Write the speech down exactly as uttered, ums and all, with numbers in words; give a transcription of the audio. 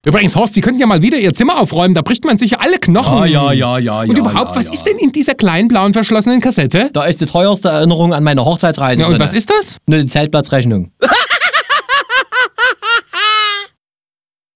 Übrigens, Horst, Sie könnten ja mal wieder Ihr Zimmer aufräumen, da bricht man sicher alle Knochen. Ja, ja, ja, ja. Und ja, überhaupt, ja, was ja. ist denn in dieser kleinen blauen verschlossenen Kassette? Da ist die teuerste Erinnerung an meine Hochzeitsreise. Ja, und drin. was ist das? Eine Zeltplatzrechnung.